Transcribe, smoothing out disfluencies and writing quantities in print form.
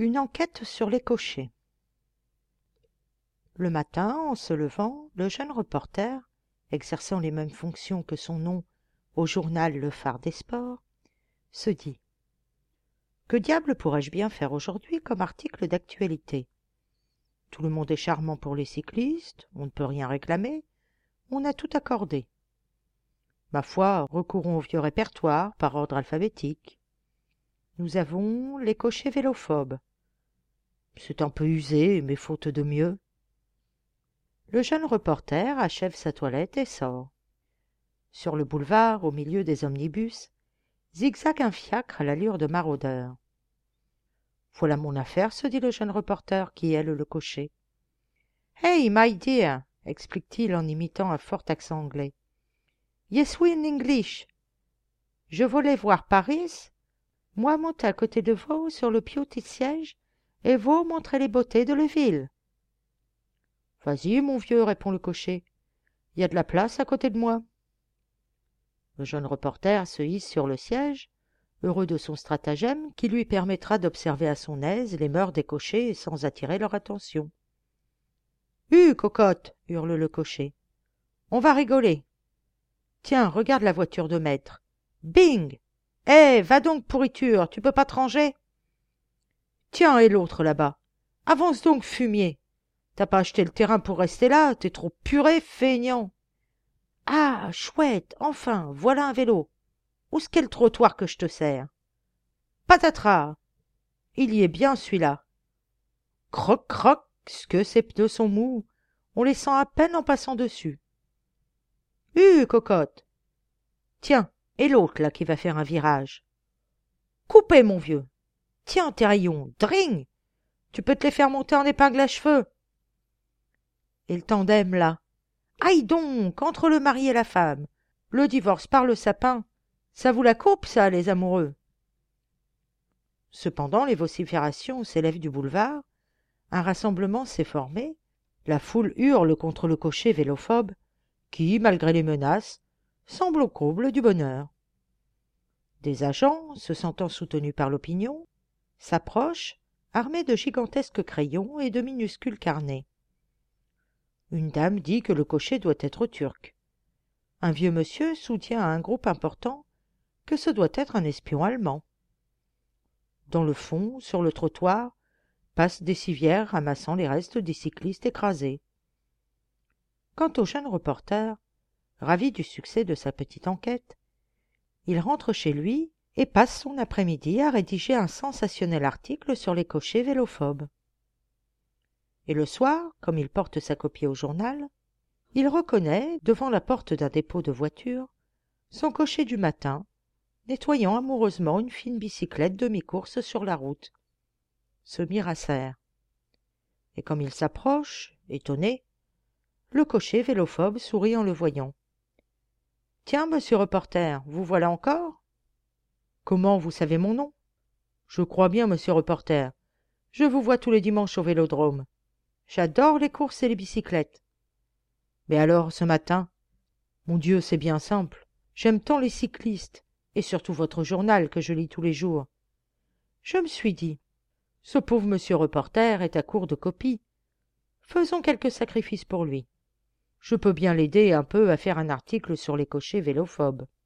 Une enquête sur les cochers. Le matin, en se levant, le jeune reporter, exerçant les mêmes fonctions que son nom au journal Le Phare des Sports, se dit : que diable pourrais-je bien faire aujourd'hui comme article d'actualité ? Tout le monde est charmant pour les cyclistes, on ne peut rien réclamer, on a tout accordé. Ma foi, recourons au vieux répertoire par ordre alphabétique. Nous avons les cochers vélophobes. C'est un peu usé, mais faute de mieux. Le jeune reporter achève sa toilette et sort. Sur le boulevard, au milieu des omnibus, zigzague un fiacre à l'allure de maraudeur. Voilà mon affaire, se dit le jeune reporter qui aile le cocher. Hey, my dear, explique-t-il en imitant un fort accent anglais. Yes, we in English. Je voulais voir Paris, moi monter à côté de vous sur le petit siège et vous montrer les beautés de la ville. Vas-y, mon vieux, répond le cocher. Il y a de la place à côté de moi. Le jeune reporter se hisse sur le siège, heureux de son stratagème qui lui permettra d'observer à son aise les mœurs des cochers sans attirer leur attention. Cocotte, hurle le cocher. On va rigoler. Tiens, regarde la voiture de maître. Bing. Va donc, pourriture, tu peux pas te ranger? Tiens, et l'autre là-bas. Avance donc, fumier. T'as pas acheté le terrain pour rester là, t'es trop puré, feignant. Ah, chouette, enfin, voilà un vélo. Où est-ce qu'est le trottoir que je te sers? Patatras. Il y est bien, celui-là. Croc, croc, ce que ces pneus sont mous. On les sent à peine en passant dessus. Cocotte. Tiens, et l'autre là qui va faire un virage. Coupez, mon vieux. Tiens, tes rayons, dring. Tu peux te les faire monter en épingle à cheveux. Et le tandem là. Aïe donc, entre le mari et la femme. Le divorce par le sapin. Ça vous la coupe, ça, les amoureux. Cependant, les vociférations s'élèvent du boulevard. Un rassemblement s'est formé. La foule hurle contre le cocher vélophobe qui, malgré les menaces, semble au comble du bonheur. Des agents, se sentant soutenus par l'opinion, s'approchent, armés de gigantesques crayons et de minuscules carnets. Une dame dit que le cocher doit être turc. Un vieux monsieur soutient à un groupe important que ce doit être un espion allemand. Dans le fond, sur le trottoir, passent des civières ramassant les restes des cyclistes écrasés. Quant au jeune reporter, ravi du succès de sa petite enquête, il rentre chez lui et passe son après-midi à rédiger un sensationnel article sur les cochers vélophobes. Et le soir, comme il porte sa copie au journal, il reconnaît, devant la porte d'un dépôt de voiture, son cocher du matin, nettoyant amoureusement une fine bicyclette demi-course sur la route. Semi-racer. Et comme il s'approche, étonné, le cocher vélophobe sourit en le voyant. « Tiens, monsieur reporter, vous voilà encore ? » ?»« Comment vous savez mon nom ? » ?»« Je crois bien, monsieur reporter. Je vous vois tous les dimanches au vélodrome. J'adore les courses et les bicyclettes. Mais alors, ce matin, mon Dieu, c'est bien simple. J'aime tant les cyclistes, et surtout votre journal que je lis tous les jours. Je me suis dit, ce pauvre monsieur reporter est à court de copies. Faisons quelques sacrifices pour lui. Je peux bien l'aider un peu à faire un article sur les cochers vélophobes.